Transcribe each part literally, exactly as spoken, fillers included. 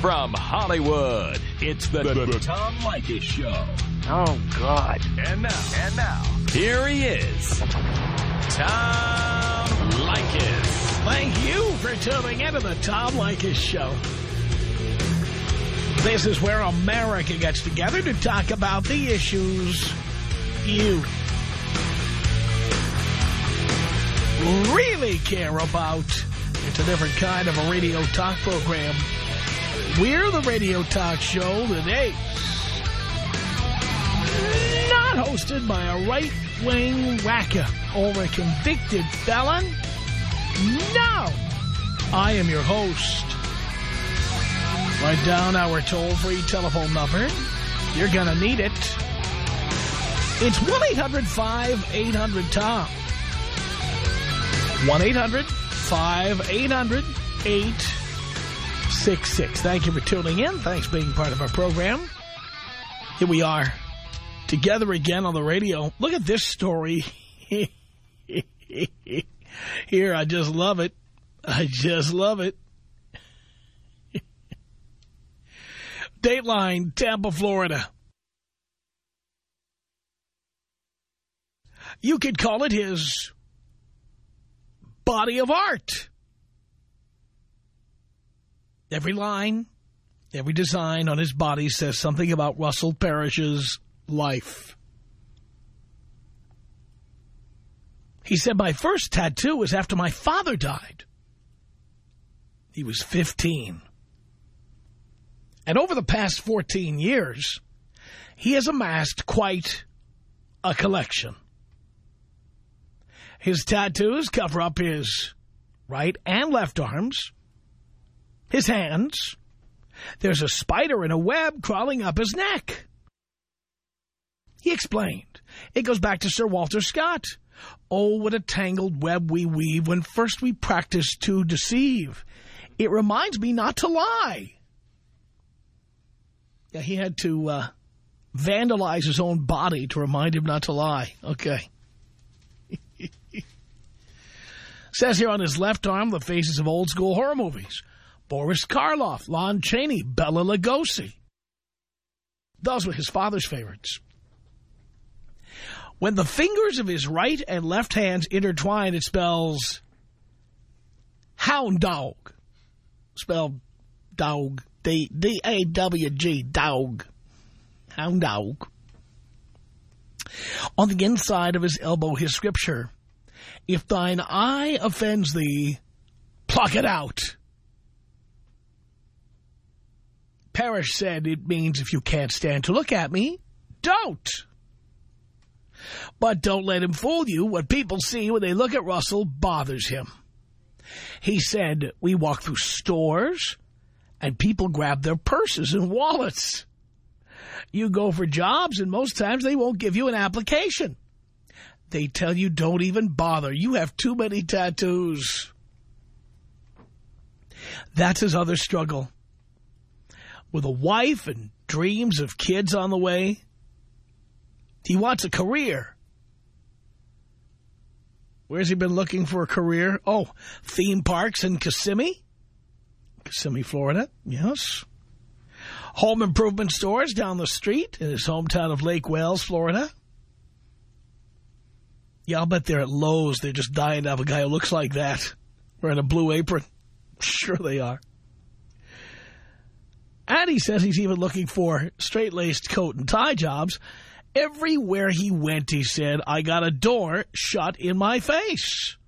From Hollywood, it's the, the, the Tom Leykis Show. Oh, God. And now, and now, here he is, Tom Leykis. Thank you for tuning into the Tom Leykis Show. This is where America gets together to talk about the issues you really care about. It's a different kind of a radio talk program. We're the radio talk show today, not hosted by a right-wing whacker or a convicted felon. No, I am your host. Write down our toll-free telephone number. You're going to need it. It's one eight hundred five eight hundred Tom. one eight hundred five eight hundred eight six six. Thank you for tuning in. Thanks for being part of our program. Here we are, together again on the radio. Look at this story. Here, I just love it. I just love it. Dateline, Tampa, Florida. You could call it his body of art. Every line, every design on his body says something about Russell Parrish's life. He said, my first tattoo was after my father died. He was fifteen. And over the past fourteen years, he has amassed quite a collection. His tattoos cover up his right and left arms, his hands. There's a spider in a web crawling up his neck. He explained, it goes back to Sir Walter Scott. Oh, what a tangled web we weave when first we practice to deceive. It reminds me not to lie. Yeah, he had to uh, vandalize his own body to remind him not to lie. Okay. Says here on his left arm the faces of old school horror movies. Boris Karloff, Lon Chaney, Bela Lugosi. Those were his father's favorites. When the fingers of his right and left hands intertwine, it spells hound dog. Spelled dog. D A W G, dog. Hound dog. On the inside of his elbow, his scripture. If thine eye offends thee, pluck it out. Parrish said it means if you can't stand to look at me, don't. But don't let him fool you. What people see when they look at Russell bothers him. He said, we walk through stores and people grab their purses and wallets. You go for jobs and most times they won't give you an application. They tell you don't even bother. You have too many tattoos. That's his other struggle. With a wife and dreams of kids on the way, he wants a career. Where's he been looking for a career? Oh, theme parks in Kissimmee. Kissimmee, Florida, yes. Home improvement stores down the street in his hometown of Lake Wales, Florida. Yeah, I'll bet they're at Lowe's. They're just dying to have a guy who looks like that. Wearing a blue apron. Sure they are. And he says he's even looking for straight-laced coat and tie jobs. Everywhere he went, he said, I got a door shut in my face.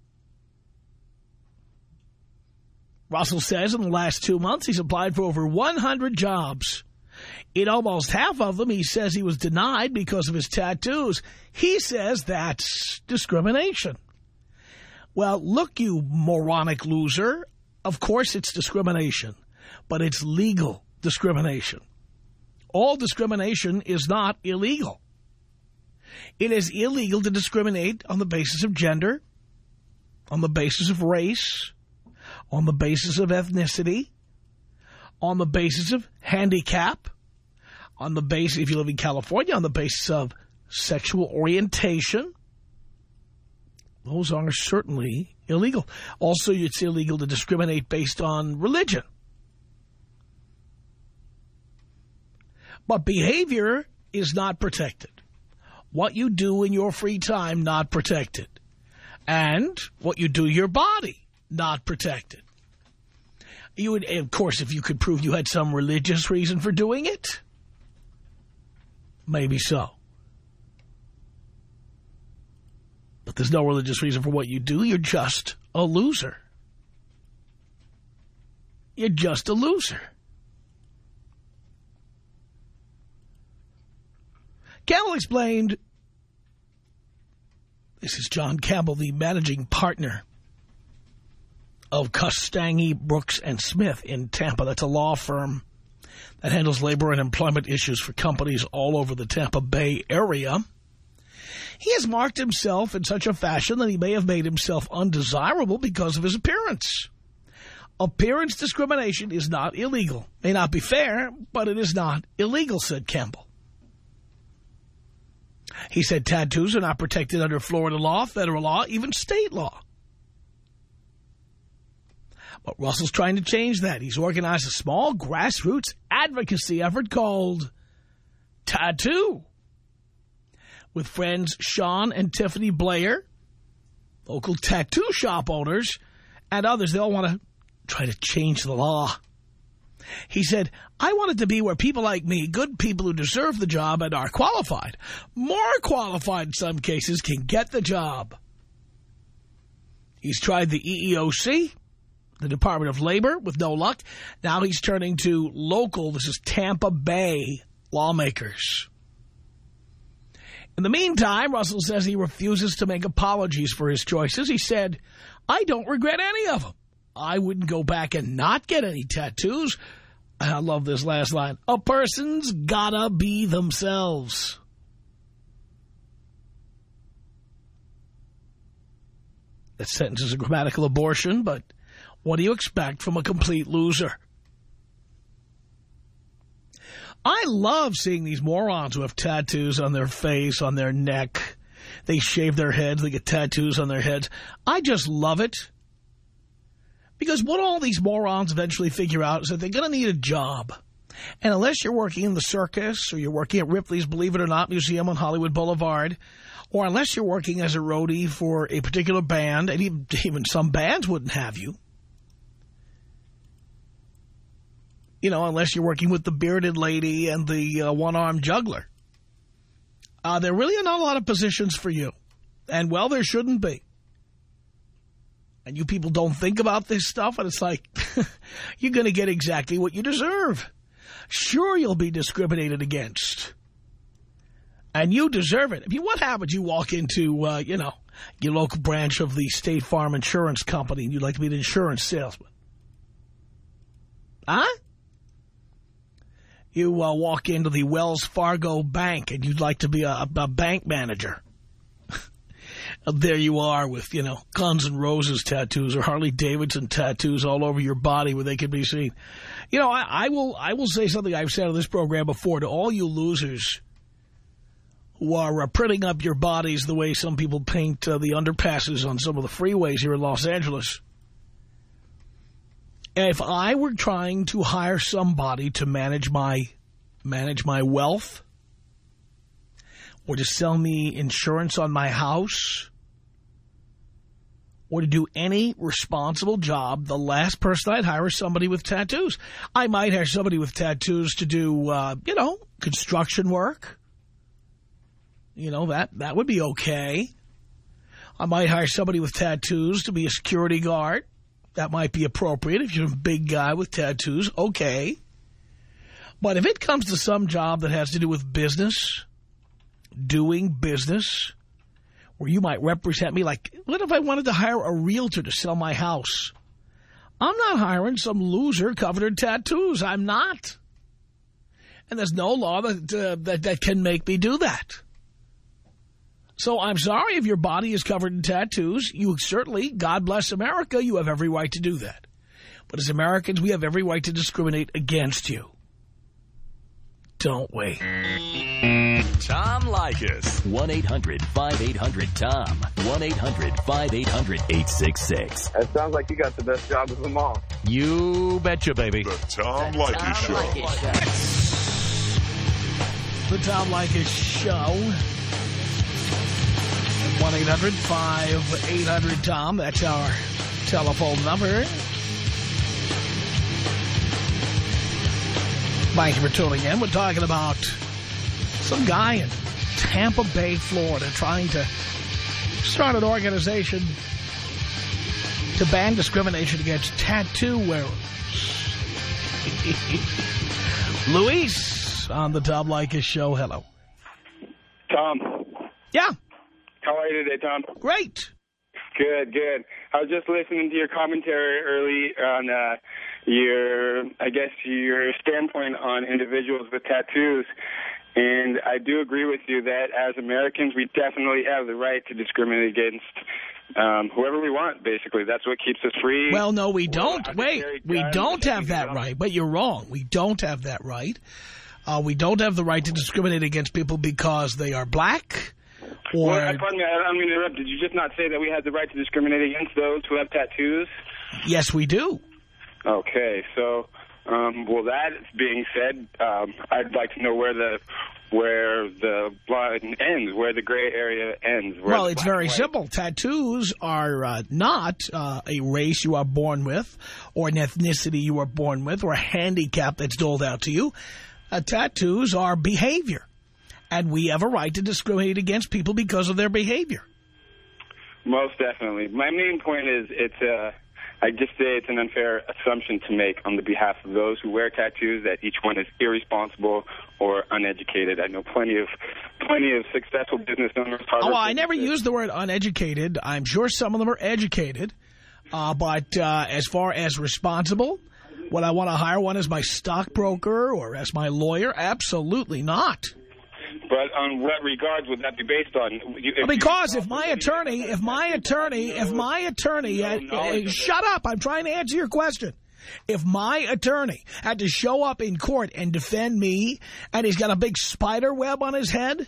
Russell says in the last two months, he's applied for over one hundred jobs. In almost half of them, he says he was denied because of his tattoos. He says that's discrimination. Well, look, you moronic loser. Of course it's discrimination, but it's legal discrimination. All discrimination is not illegal. It is illegal to discriminate on the basis of gender, on the basis of race, on the basis of ethnicity, on the basis of handicap, on the basis, if you live in California, on the basis of sexual orientation. Those are certainly illegal. Also, it's illegal to discriminate based on religion. But behavior is not protected. What you do in your free time, not protected. And what you do your body, not protected. You would, of course, if you could prove you had some religious reason for doing it, maybe so. But there's no religious reason for what you do. You're just a loser. You're just a loser. Campbell explained, this is John Campbell, the managing partner of Costangi, Brooks and Smith in Tampa. That's a law firm that handles labor and employment issues for companies all over the Tampa Bay area. He has marked himself in such a fashion that he may have made himself undesirable because of his appearance. Appearance discrimination is not illegal. May not be fair, but it is not illegal, said Campbell. He said tattoos are not protected under Florida law, federal law, even state law. But Russell's trying to change that. He's organized a small grassroots advocacy effort called Tattoo, with friends Sean and Tiffany Blair, local tattoo shop owners, and others. They all want to try to change the law. He said, I want it to be where people like me, good people who deserve the job and are qualified, more qualified in some cases, can get the job. He's tried the E E O C, the Department of Labor, with no luck. Now he's turning to local, this is Tampa Bay, lawmakers. In the meantime, Russell says he refuses to make apologies for his choices. He said, I don't regret any of them. I wouldn't go back and not get any tattoos. I love this last line. A person's gotta be themselves. That sentence is a grammatical abortion, but what do you expect from a complete loser? I love seeing these morons who have tattoos on their face, on their neck. They shave their heads, they get tattoos on their heads. I just love it. Because what all these morons eventually figure out is that they're going to need a job. And unless you're working in the circus, or you're working at Ripley's Believe It or Not Museum on Hollywood Boulevard, or unless you're working as a roadie for a particular band, and even, even some bands wouldn't have you, you know, unless you're working with the bearded lady and the uh, one-armed juggler, uh, there really are not a lot of positions for you. And, well, there shouldn't be. And you people don't think about this stuff, and it's like, you're going to get exactly what you deserve. Sure, you'll be discriminated against. And you deserve it. I mean, what happens? You walk into, uh, you know, your local branch of the State Farm Insurance Company, and you'd like to be an insurance salesman. Huh? You uh, walk into the Wells Fargo Bank, and you'd like to be a, a bank manager. There you are with, you know, Guns N' Roses tattoos or Harley Davidson tattoos all over your body where they can be seen. You know, I, I will I will say something I've said on this program before to all you losers who are uh, printing up your bodies the way some people paint uh, the underpasses on some of the freeways here in Los Angeles. If I were trying to hire somebody to manage my manage my wealth or to sell me insurance on my house or to do any responsible job, the last person I'd hire is somebody with tattoos. I might hire somebody with tattoos to do, uh, you know, construction work. You know, that, that would be okay. I might hire somebody with tattoos to be a security guard. That might be appropriate if you're a big guy with tattoos. Okay. But if it comes to some job that has to do with business, doing business, where you might represent me, like, what if I wanted to hire a realtor to sell my house? I'm not hiring some loser covered in tattoos. I'm not. And there's no law that, uh, that, that can make me do that. So I'm sorry if your body is covered in tattoos. You certainly, God bless America, you have every right to do that. But as Americans, we have every right to discriminate against you. Don't we? Tom Leykis. one eight hundred five eight hundred Tom. one eight hundred five eight hundred eight six six. That sounds like you got the best job of them all. You betcha, baby. The Tom Leykis Show. the Tom Leykis Show. one eight hundred five eight hundred Tom. That's our telephone number. Thank you for tuning in. We're talking about some guy in Tampa Bay, Florida, trying to start an organization to ban discrimination against tattoo wearers. Luis on the Tom Leykis Show. Hello. Tom. Yeah. How are you today, Tom? Great. Good, good. I was just listening to your commentary early on uh, your, I guess, your standpoint on individuals with tattoos. And I do agree with you that as Americans, we definitely have the right to discriminate against um, whoever we want, basically. That's what keeps us free. Well, no, we don't. Wait, we don't have that right. But you're wrong. We don't have that right. Uh, we don't have the right to discriminate against people because they are black. Or, well, pardon me, I don't mean to interrupt. Did you just not say that we had the right to discriminate against those who have tattoos? Yes, we do. Okay, so, um, well, that being said, um, I'd like to know where the where the line ends, where the gray area ends. Well, it's very simple. Tattoos are uh, not uh, a race you are born with, or an ethnicity you are born with, or a handicap that's doled out to you. Uh, tattoos are behavior. And we have a right to discriminate against people because of their behavior. Most definitely. My main point is it's uh, I just say it's an unfair assumption to make on the behalf of those who wear tattoos that each one is irresponsible or uneducated. I know plenty of plenty of successful business owners. Oh, well, I never used the word uneducated. I'm sure some of them are educated. Uh, but uh, as far as responsible, would I want to hire one as my stockbroker or as my lawyer? Absolutely not. But on what regards would that be based on? If because if my attorney, if my attorney, if my attorney, had, uh, shut up, I'm trying to answer your question. If my attorney had to show up in court and defend me and he's got a big spider web on his head,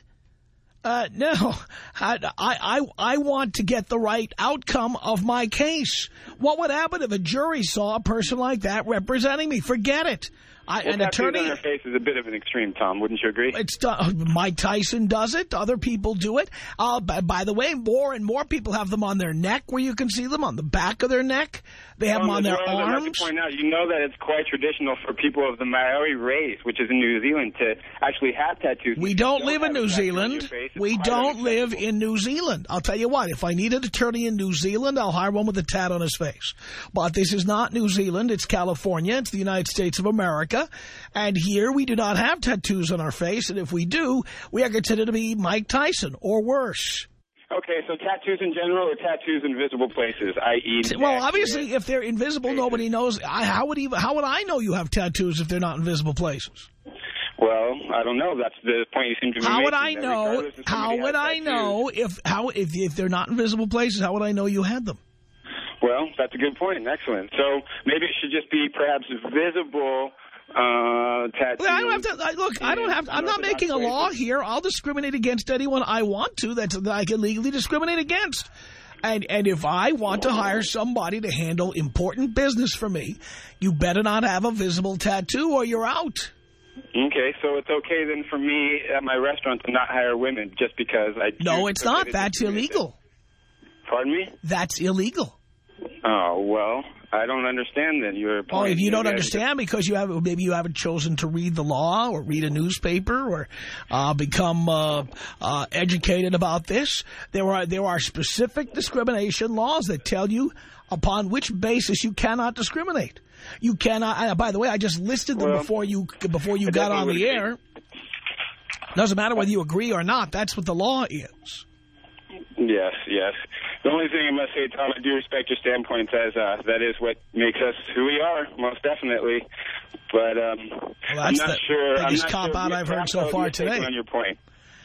uh, no, I, I, I want to get the right outcome of my case. What would happen if a jury saw a person like that representing me? Forget it. I, well, an attorney on her face is a bit of an extreme, Tom. Wouldn't you agree? It's uh, Mike Tyson does it. Other people do it. Uh, by, by the way, more and more people have them on their neck, where you can see them on the back of their neck. They have um, them on their well, arms. I'd like to point out, you know that it's quite traditional for people of the Maori race, which is in New Zealand, to actually have tattoos. We don't, don't live in New Zealand. We don't live in New Zealand. I'll tell you what, if I need an attorney in New Zealand, I'll hire one with a tat on his face. But this is not New Zealand. It's California. It's the United States of America. And here we do not have tattoos on our face. And if we do, we are considered to be Mike Tyson or worse. Okay, so tattoos in general or tattoos in visible places, that is... Well, obviously, if they're invisible, nobody knows. I, how would even, how would I know you have tattoos if they're not in visible places? Well, I don't know. That's the point you seem to be how making. Would I know, how would I know if how if if they're not in visible places? How would I know you had them? Well, that's a good point. Excellent. So maybe it should just be perhaps visible... Uh, tattoos. I don't have to, I, look, I don't have to, I'm not making a law here. I'll discriminate against anyone I want to that's, that I can legally discriminate against. And, and if I want to hire somebody to handle important business for me, you better not have a visible tattoo or you're out. Okay, so it's okay then for me at my restaurant to not hire women just because I... No, it's not. That's illegal. Pardon me? That's illegal. Oh, well... I don't understand then. You're oh, if you don't understand because you have maybe you haven't chosen to read the law or read a newspaper or uh, become uh, uh, educated about this. There are there are specific discrimination laws that tell you upon which basis you cannot discriminate. You cannot. Uh, by the way, I just listed them well, before you before you got on the air. Doesn't matter whether you agree or not. That's what the law is. Yes, yes. The only thing I must say, Tom, I do respect your standpoint as uh, that is what makes us who we are, most definitely. But um, well, I'm not the sure. biggest I'm not cop sure out I've heard so far today. On your point.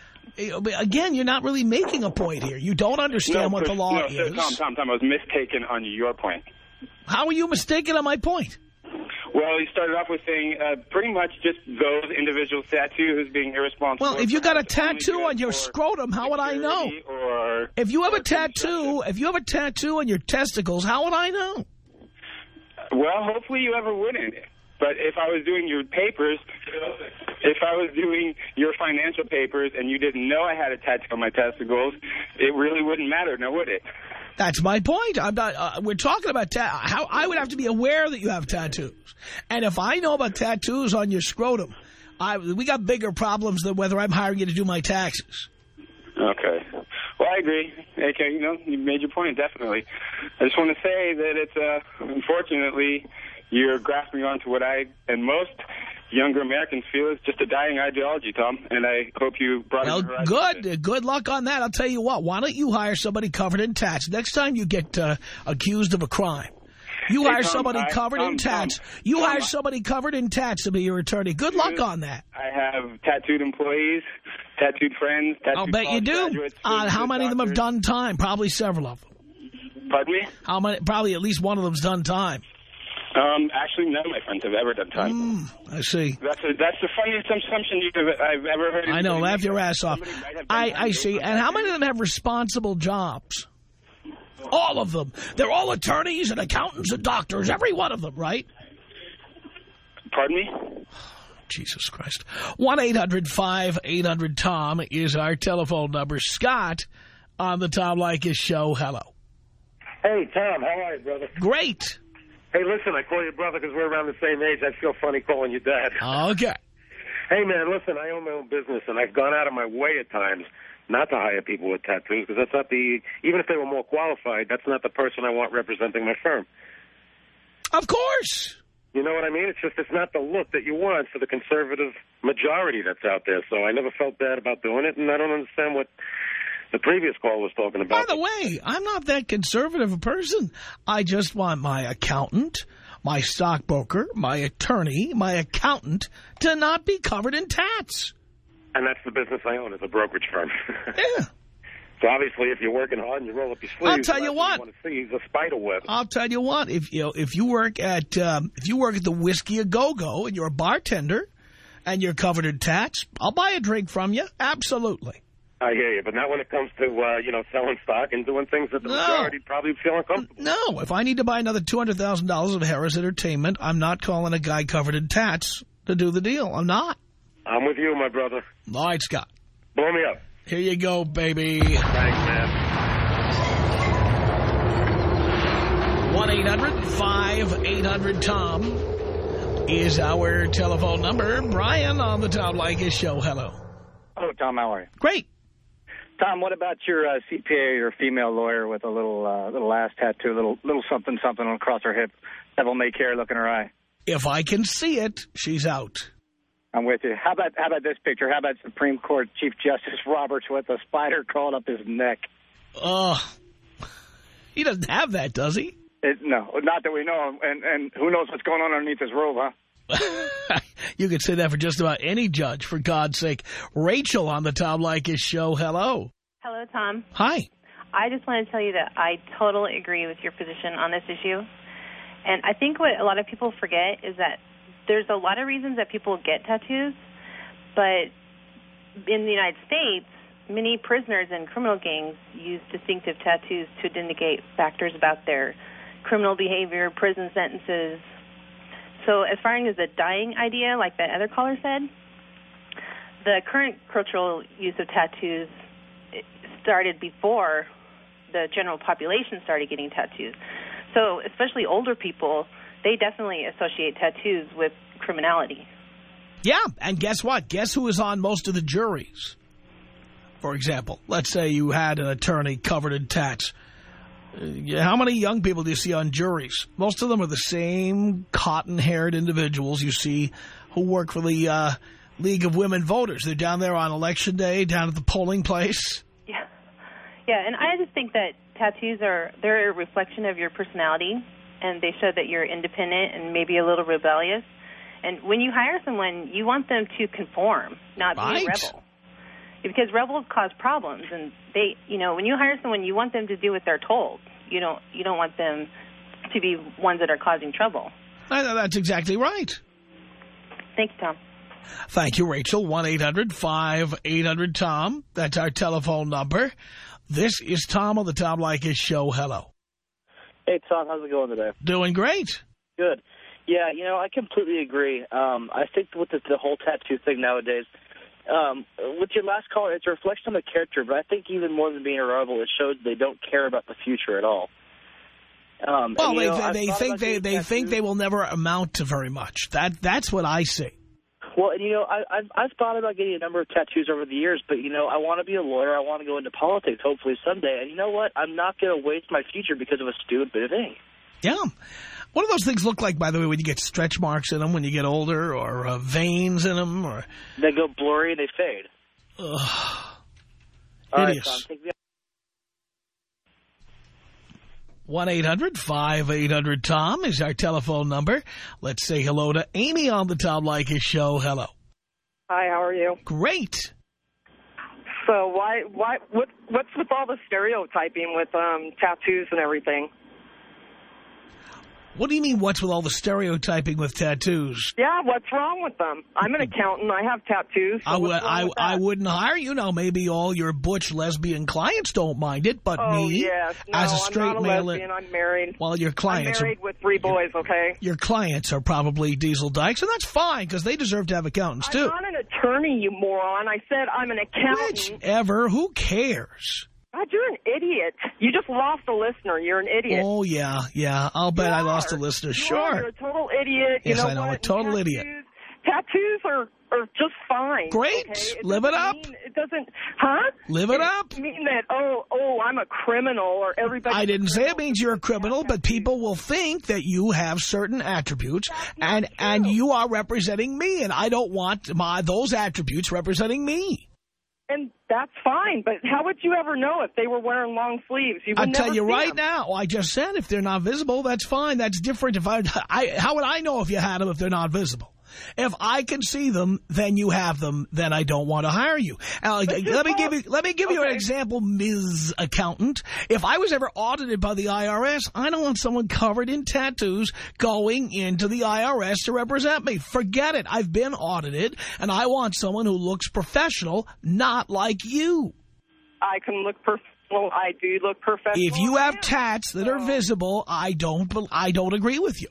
Again, you're not really making a point here. You don't understand no, what the law no, is. Tom, Tom, Tom, I was mistaken on your point. How are you mistaken on my point? Well, he started off with saying uh, pretty much just those individual tattoos being irresponsible. Well, if you got a tattoo on your scrotum, how would I know? Or, if you have a tattoo, if you have a tattoo on your testicles, how would I know? Well, hopefully you ever wouldn't. But if I was doing your papers, if I was doing your financial papers and you didn't know I had a tattoo on my testicles, it really wouldn't matter, now would it? That's my point. I'm not. Uh, we're talking about ta how I would have to be aware that you have tattoos, and if I know about tattoos on your scrotum, I we got bigger problems than whether I'm hiring you to do my taxes. Okay. Well, I agree. Okay, you know, you made your point, definitely. I just want to say that it's, uh, unfortunately, you're grasping onto what I and most younger Americans feel is just a dying ideology, Tom, and I hope you brought well, it to good. Today. Good luck on that. I'll tell you what, why don't you hire somebody covered in tats? Next time you get uh, accused of a crime, you hey, hire Tom, somebody I, covered Tom, in tats. Tom, you Tom, hire somebody covered in tats to be your attorney. Good luck on that. I have tattooed employees, tattooed friends, tattooed I'll bet you do. Uh, how many doctors. of them have done time? Probably several of them. Pardon me? How many? Probably at least one of them's done time. Um, actually, none of my friends have ever done time. Mm, I see. That's a, that's the funniest assumption you've, I've ever heard. I know, laugh your ass off. I, I see. And how many of them have responsible jobs? All of them. They're all attorneys and accountants and doctors, every one of them, right? Pardon me? Jesus Christ. one eight hundred five eight hundred Tom is our telephone number. Scott on the Tom Leykis Show. Hello. Hey, Tom. How are you, brother? Great. Hey, listen, I call you brother because we're around the same age. I feel funny calling you dad. Okay. Hey, man, listen, I own my own business, and I've gone out of my way at times not to hire people with tattoos because that's not the, even if they were more qualified, that's not the person I want representing my firm. Of course. You know what I mean? It's just, it's not the look that you want for the conservative majority that's out there. So I never felt bad about doing it, and I don't understand what the previous call was talking about. By the way, I'm not that conservative a person. I just want my accountant, my stockbroker, my attorney, my accountant to not be covered in tats. And that's the business I own. It's a brokerage firm. Yeah. So obviously, if you're working hard and you roll up your sleeves, I'll tell you what. You want to see is a spider web. I'll tell you what. If you know, if you work at um, if you work at the Whiskey A Go Go and you're a bartender and you're covered in tats, I'll buy a drink from you. Absolutely. I hear you, but not when it comes to, uh, you know, selling stock and doing things that the no. majority probably feel uncomfortable. No, if I need to buy another two hundred thousand dollars of Harris Entertainment, I'm not calling a guy covered in tats to do the deal. I'm not. I'm with you, my brother. All right, Scott. Blow me up. Here you go, baby. Thanks, man. one eight hundred five eight hundred Tom is our telephone number. Brian on the Tom Leykis Show. Hello. Hello, Tom. How are you? Great. Tom, what about your uh, C P A or female lawyer with a little uh, little ass tattoo, little little something something across her hip, devil may care look in her eye? If I can see it, she's out. I'm with you. How about how about this picture? How about Supreme Court Chief Justice Roberts with a spider crawling up his neck? Oh, uh, he doesn't have that, does he? It, no, not that we know. And and who knows what's going on underneath his robe, huh? You could say that for just about any judge, for God's sake. Rachel on the Tom Leykis Show. Hello. Hello, Tom. Hi. I just want to tell you that I totally agree with your position on this issue. And I think what a lot of people forget is that there's a lot of reasons that people get tattoos, but in the United States, many prisoners and criminal gangs use distinctive tattoos to indicate factors about their criminal behavior, prison sentences. So as far as the dying idea, like the other caller said, the current cultural use of tattoos started before the general population started getting tattoos. So especially older people, they definitely associate tattoos with criminality. Yeah, and guess what? Guess who is on most of the juries? For example, let's say you had an attorney covered in tats. Uh, how many young people do you see on juries? Most of them are the same cotton-haired individuals you see who work for the uh, League of Women Voters. They're down there on Election Day, down at the polling place. Yeah, yeah, and I just think that tattoos are, they're a reflection of your personality, and they show that you're independent and maybe a little rebellious. And when you hire someone, you want them to conform, not right. be a rebel. Because rebels cause problems, and they, you know, when you hire someone, you want them to do what they're told. You don't, you don't want them to be ones that are causing trouble. That's exactly right. Thank you, Tom. Thank you, Rachel. one eight hundred five eight hundred Tom. That's our telephone number. This is Tom on the Tom Leykis Show. Hello. Hey, Tom. How's it going today? Doing great. Good. Yeah, you know, I completely agree. Um, I think with the, the whole tattoo thing nowadays, um, with your last caller, it's a reflection on the character, but I think even more than being a rebel, it shows they don't care about the future at all. Um, well, and, they, know, they, they think they, they think they will never amount to very much. That That's what I see. Well, and, you know, I, I've, I've thought about getting a number of tattoos over the years, but, you know, I want to be a lawyer. I want to go into politics, hopefully someday. And you know what? I'm not going to waste my future because of a stupid thing. Yeah. What do those things look like, by the way, when you get stretch marks in them when you get older, or uh, veins in them? Or They go blurry and they fade. Ugh. All Hideous. right, Tom, take me one eight hundred five eight hundred Tom is our telephone number. Let's say hello to Amy on the Tom Leykis show. Hello. Hi, how are you? Great. So why, why, what, what's with all the stereotyping with um, tattoos and everything? What do you mean, what's with all the stereotyping with tattoos? Yeah, what's wrong with them? I'm an accountant. I have tattoos. So I, what's wrong I, with that? I wouldn't hire you. Now, maybe all your butch lesbian clients don't mind it, but oh, me, yes. no, as a straight I'm not a male... lesbian. I'm married. Well, your clients I'm married are, with three boys, okay? Your clients are probably Diesel Dykes, and that's fine, because they deserve to have accountants, I'm too. not an attorney, you moron. I said I'm an accountant. Whichever. Who cares? God, you're an idiot. You just lost a listener. You're an idiot. Oh, yeah, yeah. I'll bet you I are. lost a listener. You Sure. Are. You're a total idiot. Yes, you know I know. what? A total tattoos, idiot. Tattoos are, are just fine. Great. Okay? It Live it doesn't up. Mean, it doesn't, huh? Live it up. It mean that, oh, oh, I'm a criminal or everybody. I didn't say it means you're a criminal, but people will think that you have certain attributes, and true. and you are representing me, and I don't want my those attributes representing me. And that's fine, but how would you ever know if they were wearing long sleeves? You would I'll never tell you see right them. now, I just said if they're not visible, that's fine. That's different. If I, I, how would I know if you had them if they're not visible? If I can see them, then you have them. Then I don't want to hire you. Uh, let me give you. Let me give you okay. an example, Miz Accountant. If I was ever audited by the I R S, I don't want someone covered in tattoos going into the I R S to represent me. Forget it. I've been audited, and I want someone who looks professional, not like you. I can look professional. I do look professional. If you have tats that are visible, I don't. I don't agree with you.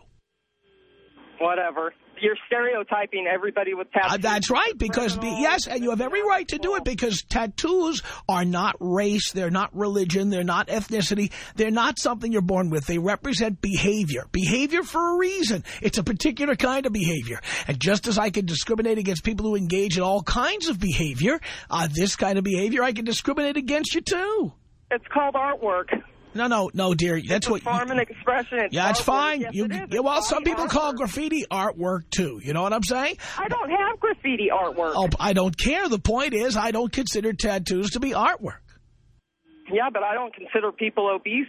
Whatever. You're stereotyping everybody with tattoos. Uh, that's right, because, be, yes, and you have every right to do it, because tattoos are not race, they're not religion, they're not ethnicity, they're not something you're born with. They represent behavior. Behavior for a reason. It's a particular kind of behavior. And just as I can discriminate against people who engage in all kinds of behavior, uh, this kind of behavior, I can discriminate against you, too. It's called artwork. No, no, no, dear. That's it's what. a form and expression. It's yeah, it's artwork. fine. Yes, you, it is. yeah, well, It's some people artwork. call graffiti artwork too. You know what I'm saying? I don't have graffiti artwork. Oh, I don't care. The point is, I don't consider tattoos to be artwork. Yeah, but I don't consider people obese.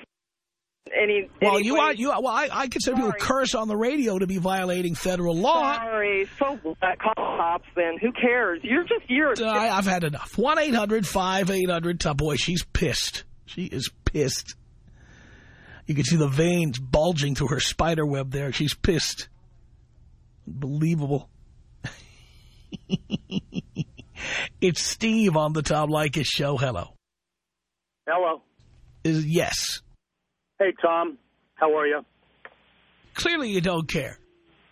Any. Well, any you way. are. You are. Well, I, I consider Sorry. people curse on the radio to be violating federal law. Sorry, so that call cops. Then who cares? You're just you're. Uh, I, I've had enough. One eight hundred five eight hundred. Boy, she's pissed. She is pissed. You can see the veins bulging through her spider web there. She's pissed. Unbelievable. It's Steve on the Tom Leykis show. Hello. Hello. Is yes. Hey, Tom. How are you? Clearly you don't care.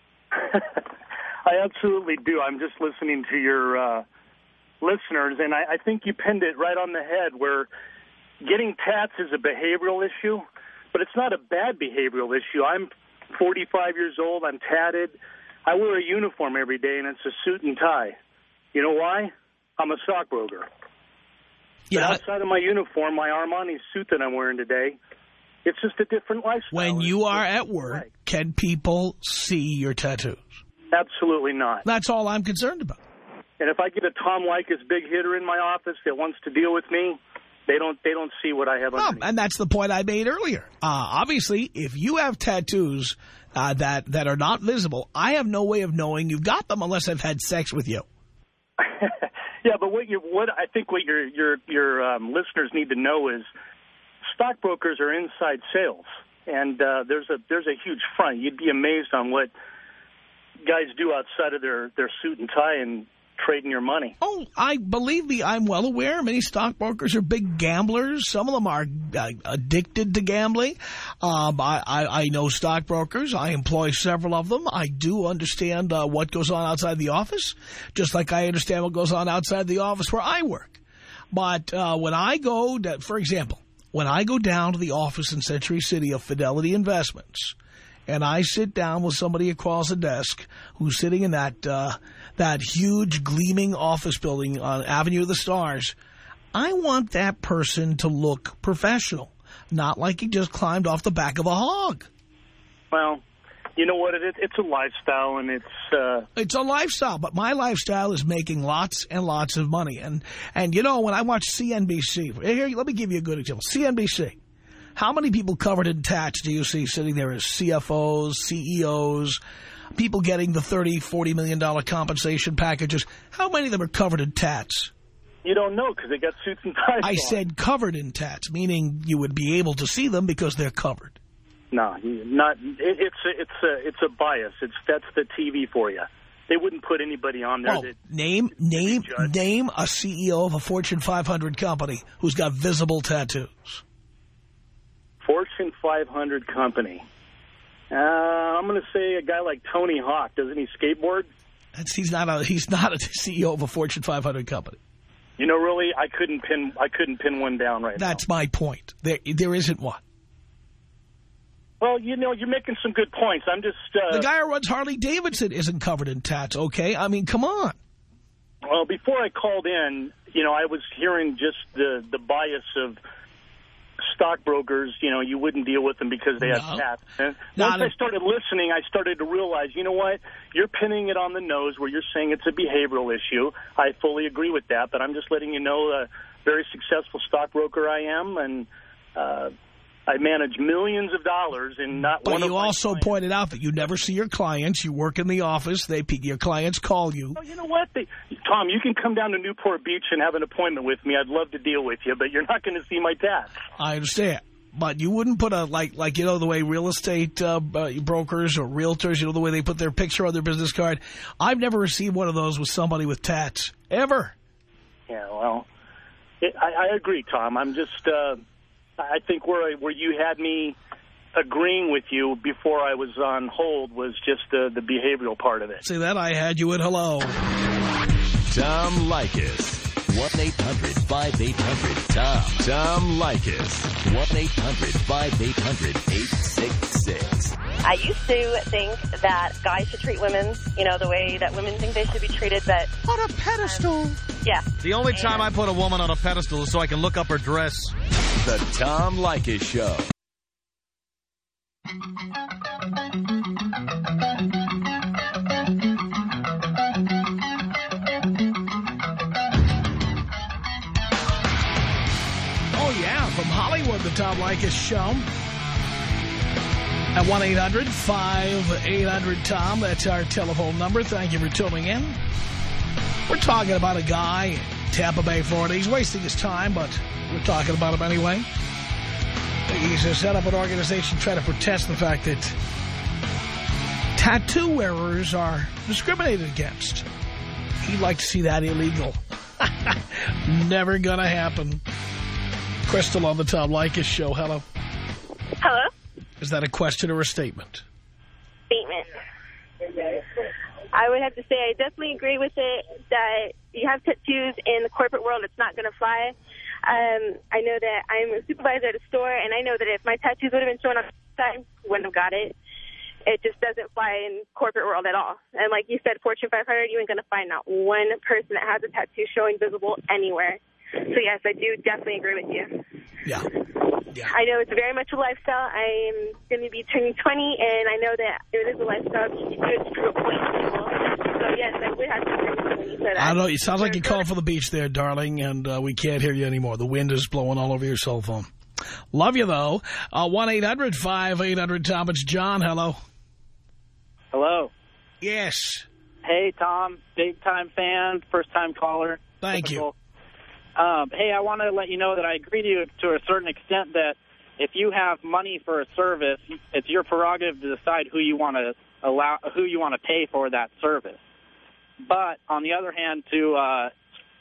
I absolutely do. I'm just listening to your uh, listeners, and I, I think you pinned it right on the head where getting tats is a behavioral issue. But it's not a bad behavioral issue. I'm forty-five years old. I'm tatted. I wear a uniform every day, and it's a suit and tie. You know why? I'm a stockbroker. Yeah. But outside of my uniform, my Armani suit that I'm wearing today, it's just a different lifestyle. When you are at work, right. Can people see your tattoos? Absolutely not. That's all I'm concerned about. And if I get a Tom Leykis big hitter in my office that wants to deal with me, They don't they don't see what I have underneath. Oh, and that's the point I made earlier. Uh, obviously, if you have tattoos uh, that, that are not visible, I have no way of knowing you've got them unless I've had sex with you. Yeah, but what you what I think what your your your um, listeners need to know is stockbrokers are inside sales, and uh, there's a there's a huge front. You'd be amazed on what guys do outside of their, their suit and tie, and trading your money. Oh, I believe me, I'm well aware. Many stockbrokers are big gamblers. Some of them are uh, addicted to gambling. Um, I, I, I know stockbrokers. I employ several of them. I do understand uh, what goes on outside the office, just like I understand what goes on outside the office where I work. But uh, when I go, to, for example, when I go down to the office in Century City of Fidelity Investments, and I sit down with somebody across the desk who's sitting in that uh, that huge gleaming office building on Avenue of the Stars, I want that person to look professional, not like he just climbed off the back of a hog. Well, you know what? It, it's a lifestyle, and it's... Uh... It's a lifestyle, but my lifestyle is making lots and lots of money. And, and you know, when I watch C N B C, here, let me give you a good example. C N B C. How many people covered in tats do you see sitting there as C F Os, C E Os, people getting the thirty, forty million dollar compensation packages? How many of them are covered in tats? You don't know because they got suits and ties I on. said covered in tats, meaning you would be able to see them because they're covered. No, not. It, it's a, it's a, it's a bias. It's that's the T V for you. They wouldn't put anybody on there. Oh, that name name name a C E O of a Fortune five hundred company who's got visible tattoos. Fortune five hundred company. Uh, I'm going to say a guy like Tony Hawk. Doesn't he skateboard? That's, he's not a he's not a C E O of a Fortune five hundred company. You know, really, I couldn't pin I couldn't pin one down right That's now. my point. There there isn't one. Well, you know, you're making some good points. I'm just uh, the guy who runs Harley Davidson isn't covered in tats. Okay, I mean, come on. Well, before I called in, you know, I was hearing just the the bias of stockbrokers. You know, you wouldn't deal with them because they no. have tats. And no, once no. I started listening, I started to realize, you know what? You're pinning it on the nose where you're saying it's a behavioral issue. I fully agree with that, but I'm just letting you know a very successful stockbroker I am, and uh, I manage millions of dollars in not but one of you my also clients. pointed out that you never see your clients. You work in the office. They Your clients call you. Oh, you know what? They, Tom, you can come down to Newport Beach and have an appointment with me. I'd love to deal with you, but you're not going to see my tats. I understand. But you wouldn't put a, like, like you know, the way real estate uh, brokers or realtors, you know, the way they put their picture on their business card. I've never received one of those with somebody with tats, ever. Yeah, well, it, I, I agree, Tom. I'm just, uh, I think where, where you had me agreeing with you before I was on hold was just the, the behavioral part of it. See that? I had you at hello. Tom Leykis. one eight hundred five eight hundred Tom. Tom Leykis. one eight hundred five eight hundred eight six six. I used to think that guys should treat women, you know, the way that women think they should be treated, but... On a pedestal. Um, yeah. The only and time I put a woman on a pedestal is so I can look up her dress. The Tom Leykis Show. Oh, yeah, from Hollywood, the Tom Leykis Show. At one eight hundred five eight hundred Tom, that's our telephone number. Thank you for tuning in. We're talking about a guy in Tampa Bay, Florida. He's wasting his time, but we're talking about him anyway. He's uh, set up an organization trying to protest the fact that tattoo wearers are discriminated against. He'd like to see that illegal. Never gonna happen. Crystal on the Tom Leykis Show. Hello. Hello? Is that a question or a statement? Statement. I would have to say I definitely agree with it that you have tattoos in the corporate world, it's not going to fly. Um, I know that I'm a supervisor at a store, and I know that if my tattoos would have been shown on the side, I wouldn't have got it. It just doesn't fly in corporate world at all. And like you said, Fortune five hundred, you ain't going to find not one person that has a tattoo showing visible anywhere. So, yes, I do definitely agree with you. Yeah. yeah. I know it's very much a lifestyle. I'm going to be turning twenty, and I know that it is a lifestyle. You do it to a point. So, yes, I would have to agree with you when you said that. I don't know. It sounds like you called for the beach there, darling, and uh, we can't hear you anymore. The wind is blowing all over your cell phone. Love you, though. Uh, one eight hundred five eight hundred Tom. It's John. Hello. Hello. Yes. Hey, Tom. Big-time fan, first-time caller. Thank Typical. you. Um, hey, I want to let you know that I agree to you to a certain extent that if you have money for a service, it's your prerogative to decide who you want to allow, who you want to pay for that service. But on the other hand, to uh,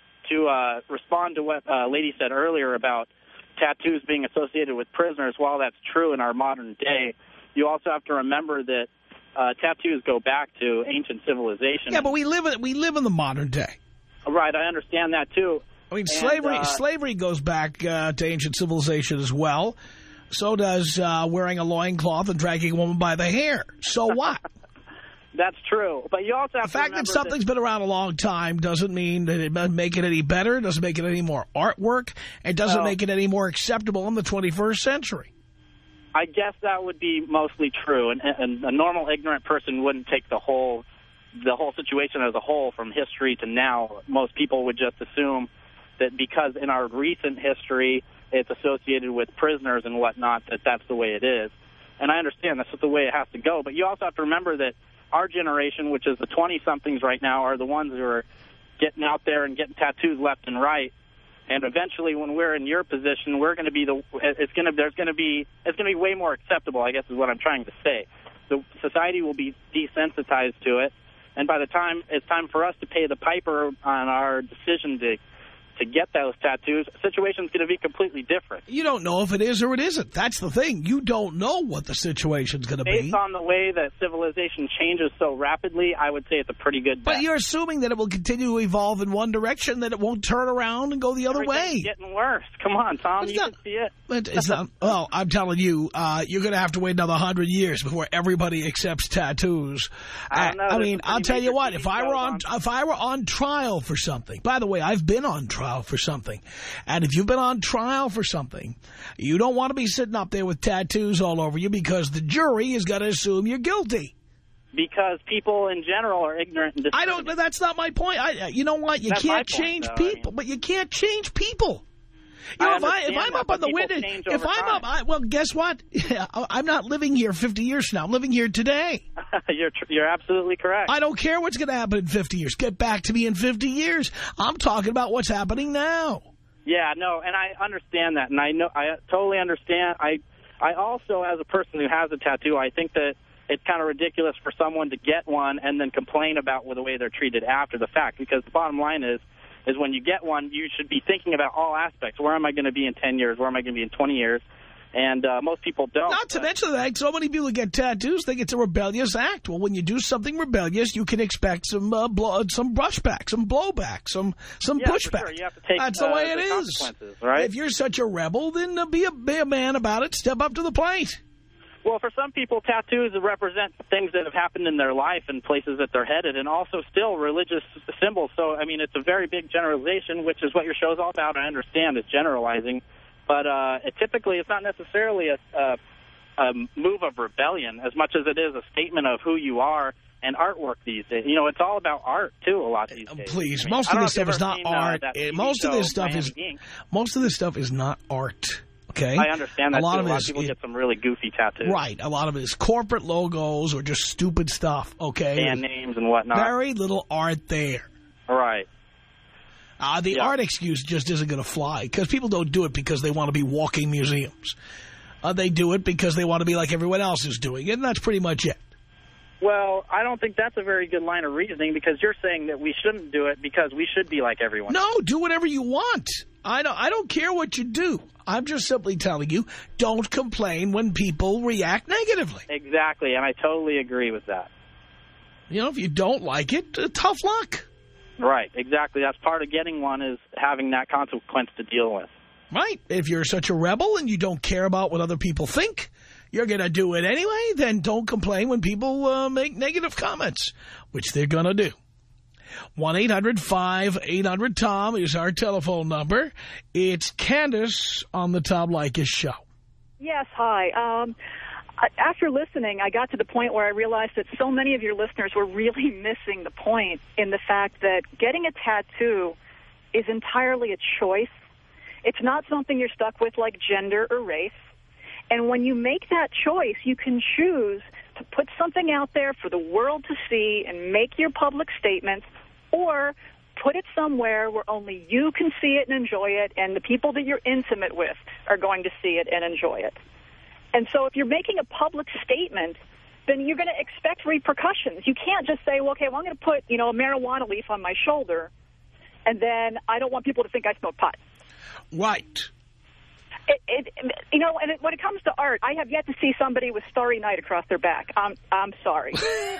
to uh, respond to what a uh, lady said earlier about tattoos being associated with prisoners, while that's true in our modern day, you also have to remember that uh, tattoos go back to ancient civilization. Yeah, but we live in, we live in the modern day. Right, I understand that, too. I mean, and, slavery uh, slavery goes back uh, to ancient civilization as well. So does uh, wearing a loincloth and dragging a woman by the hair. So what? That's true. But you also have the to fact that something's that been around a long time doesn't mean that it doesn't make it any better, doesn't make it any more artwork, and doesn't well, make it any more acceptable in the twenty-first century. I guess that would be mostly true, and, and a normal ignorant person wouldn't take the whole the whole situation as a whole from history to now. Most people would just assume that because in our recent history it's associated with prisoners and whatnot, that that's the way it is. And I understand that's the way it has to go. But you also have to remember that our generation, which is the twenty-somethings right now, are the ones who are getting out there and getting tattoos left and right. And eventually, when we're in your position, we're going to be the. It's going to. There's going to be. It's going to be way more acceptable, I guess, is what I'm trying to say. The society will be desensitized to it, and by the time it's time for us to pay the piper on our decision to to get those tattoos, the situation's going to be completely different. You don't know if it is or it isn't. That's the thing. You don't know what the situation's going to be. Based on the way that civilization changes so rapidly, I would say it's a pretty good bet. But you're assuming that it will continue to evolve in one direction, that it won't turn around and go the other way. Getting worse. Come on, Tom. It's you not, can see it. It's not, well, I'm telling you, uh, you're going to have to wait another hundred years before everybody accepts tattoos. I don't know. I, I mean, I'll tell you what. If I were on, on, if I were on trial for something. By the way, I've been on trial for something. And if you've been on trial for something, you don't want to be sitting up there with tattoos all over you because the jury is going to assume you're guilty. Because people in general are ignorant and I don't. That's not my point. I, you know what? You that's can't point, change though, people, I mean. but you can't change people. You know, I if, I, if I'm that, up on the window, if I'm time. up, I, well, guess what? I'm not living here fifty years from now. I'm living here today. you're tr you're absolutely correct. I don't care what's going to happen in fifty years. Get back to me in fifty years. I'm talking about what's happening now. Yeah, no, and I understand that, and I know I totally understand. I, I also, as a person who has a tattoo, I think that it's kind of ridiculous for someone to get one and then complain about the way they're treated after the fact. Because the bottom line is, is when you get one, you should be thinking about all aspects. Where am I going to be in ten years? Where am I going to be in twenty years? And uh, most people don't. Not to mention that so many people get tattoos think it's a rebellious act. Well, when you do something rebellious, you can expect some uh, blow, some brushback, some blowback, some some yeah, pushback. For sure. You have to take, That's uh, the way it the is. Consequences, right? If you're such a rebel, then uh, be a be a man about it. Step up to the plate. Well, for some people, tattoos represent things that have happened in their life and places that they're headed, and also still religious symbols. So, I mean, it's a very big generalization, which is what your show's all about. I understand it's generalizing. But uh, it, typically, it's not necessarily a, a, a move of rebellion as much as it is a statement of who you are and artwork these days. You know, it's all about art, too, a lot these days. Please, I mean, most of this stuff is not seen, art. Uh, it, most of this stuff Miami is Ink. most of this stuff is not art. Okay, I understand that. A lot too. of, a lot it of is, people it, get some really goofy tattoos. Right. A lot of it is corporate logos or just stupid stuff. Okay, band names and whatnot. Very little art there. Right. Uh, the yeah. art excuse just isn't going to fly because people don't do it because they want to be walking museums. Uh, they do it because they want to be like everyone else is doing it, and that's pretty much it. Well, I don't think that's a very good line of reasoning because you're saying that we shouldn't do it because we should be like everyone. No, do whatever you want. I don't, I don't care what you do. I'm just simply telling you, don't complain when people react negatively. Exactly, and I totally agree with that. You know, if you don't like it, uh, tough luck. Right, exactly. That's part of getting one is having that consequence to deal with. Right. If you're such a rebel and you don't care about what other people think, you're going to do it anyway, then don't complain when people uh, make negative comments, which they're going to do. one eight hundred five eight hundred Tom is our telephone number. It's Candace on the Tom Leykis Show. Yes, hi. Um, after listening, I got to the point where I realized that so many of your listeners were really missing the point in the fact that getting a tattoo is entirely a choice. It's not something you're stuck with like gender or race. And when you make that choice, you can choose to put something out there for the world to see and make your public statements, or put it somewhere where only you can see it and enjoy it, and the people that you're intimate with are going to see it and enjoy it. And so if you're making a public statement, then you're going to expect repercussions. You can't just say, well, okay, well, I'm going to put, you know, a marijuana leaf on my shoulder, and then I don't want people to think I smoke pot. Right. It, it, you know, and it, when it comes to art, I have yet to see somebody with Starry Night across their back. I'm, I'm sorry.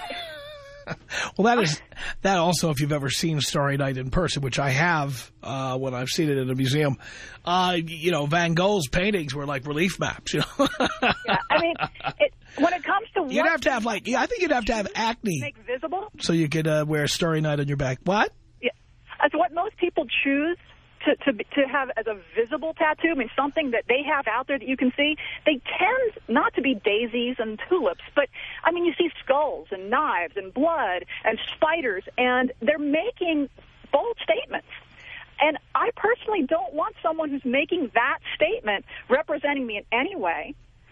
Well, that is that also, if you've ever seen Starry Night in person, which I have uh, when I've seen it in a museum, uh, you know, Van Gogh's paintings were like relief maps, you know. Yeah, I mean, it, when it comes to You'd have to have, like, yeah, I think you'd have to have acne. Make visible? So you could uh, wear Starry Night on your back. What? Yeah. That's what most people choose to, to, to have as a visible tattoo. I mean, something that they have out there that you can see. They tend not to be daisies and tulips, but, I mean, you see skulls and knives and blood and spiders, and they're making bold statements. And I personally don't want someone who's making that statement representing me in any way.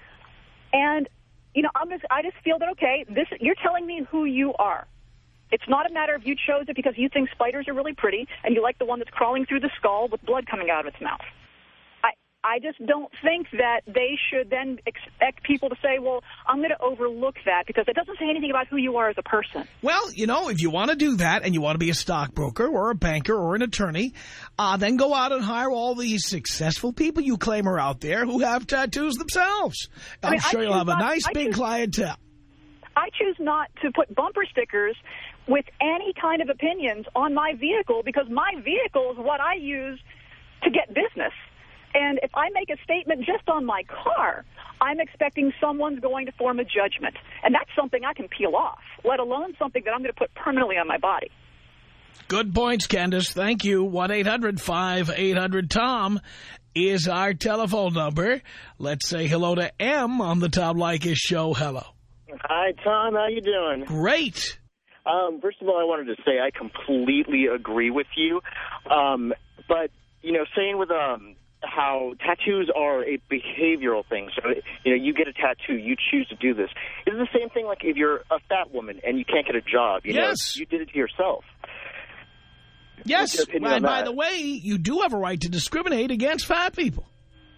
And, you know, I'm just, I just feel that, okay, this you're telling me who you are. It's not a matter of you chose it because you think spiders are really pretty and you like the one that's crawling through the skull with blood coming out of its mouth. I, I just don't think that they should then expect people to say, well, I'm going to overlook that because it doesn't say anything about who you are as a person. Well, you know, if you want to do that and you want to be a stockbroker or a banker or an attorney, uh, then go out and hire all these successful people you claim are out there who have tattoos themselves. I'm I mean, sure I you'll have a not, nice I big choose, clientele. I choose not to put bumper stickers with any kind of opinions on my vehicle because my vehicle is what I use to get business. And if I make a statement just on my car, I'm expecting someone's going to form a judgment. And that's something I can peel off, let alone something that I'm going to put permanently on my body. Good points, Candace. Thank you. one eight hundred five eight hundred Tom is our telephone number. Let's say hello to M on the Tom Leykis show. Hello. Hi, Tom. How you doing? Great. Um, first of all, I wanted to say I completely agree with you. Um, but, you know, saying with um, how tattoos are a behavioral thing. So, you know, you get a tattoo, you choose to do this. It's the same thing like if you're a fat woman and you can't get a job. You yes. know, you did it to yourself. Yes. And by the way, you do have a right to discriminate against fat people.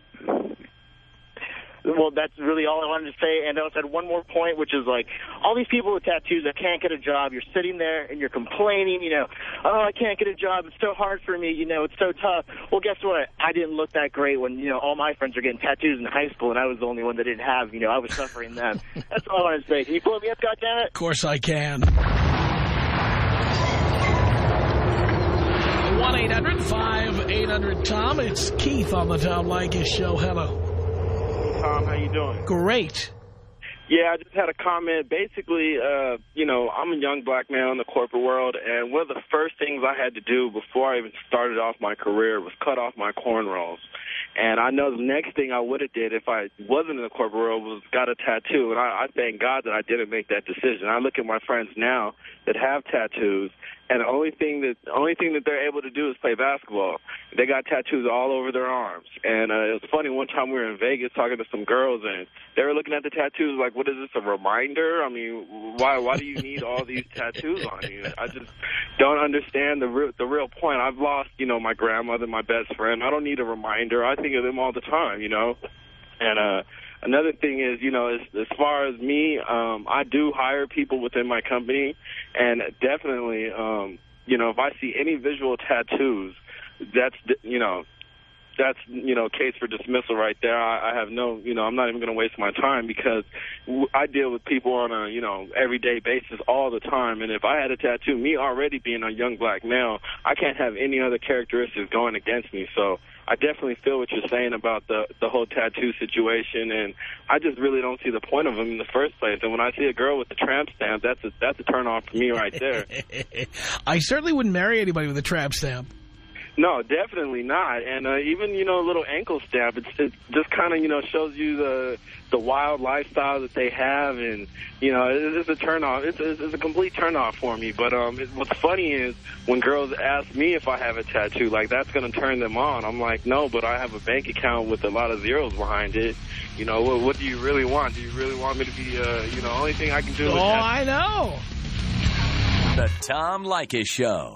Well, that's really all I wanted to say. And I also had one more point, which is like all these people with tattoos that can't get a job, you're sitting there and you're complaining, you know, oh, I can't get a job. It's so hard for me. You know, it's so tough. Well, guess what? I didn't look that great when, you know, all my friends were getting tattoos in high school and I was the only one that didn't have, you know, I was suffering them. That's all I wanted to say. Can you pull me up, goddammit? Of course I can. one eight hundred five eight hundred Tom. It's Keith on the Tom Leykis show. Hello. Tom, how you doing? Great. Yeah, I just had a comment. Basically, uh, you know, I'm a young black man in the corporate world, and one of the first things I had to do before I even started off my career was cut off my cornrows. And I know the next thing I would have did if I wasn't in the corporate world was got a tattoo. And I, I thank God that I didn't make that decision. I look at my friends now that have tattoos, and the only thing that the only thing that they're able to do is play basketball. They got tattoos all over their arms. And uh, it was funny, one time we were in Vegas talking to some girls, and they were looking at the tattoos like, what is this, a reminder? I mean, why why do you need all these tattoos on you? I just don't understand the real, the real point. I've lost, you know, my grandmother, my best friend. I don't need a reminder. I think of them all the time, you know. And uh, another thing is, you know, as, as far as me, um, I do hire people within my company, and definitely, um, you know, if I see any visual tattoos, that's, you know, that's, you know, case for dismissal right there. I, I have no, you know, I'm not even going to waste my time because I deal with people on a, you know, everyday basis all the time. And if I had a tattoo, me already being a young black male, I can't have any other characteristics going against me. So I definitely feel what you're saying about the, the whole tattoo situation. And I just really don't see the point of them in the first place. And when I see a girl with a tramp stamp, that's a, that's a turn off for me right there. I certainly wouldn't marry anybody with a tramp stamp. No, definitely not. And uh, even, you know, a little ankle stamp, it's, it just kind of, you know, shows you the the wild lifestyle that they have. And, you know, it's a turn-off. It's, it's a complete turn-off for me. But um, it, what's funny is when girls ask me if I have a tattoo, like, that's going to turn them on. I'm like, no, but I have a bank account with a lot of zeros behind it. You know, what, what do you really want? Do you really want me to be, uh, you know, only thing I can do is... Oh, I know. The Tom Leykis Show.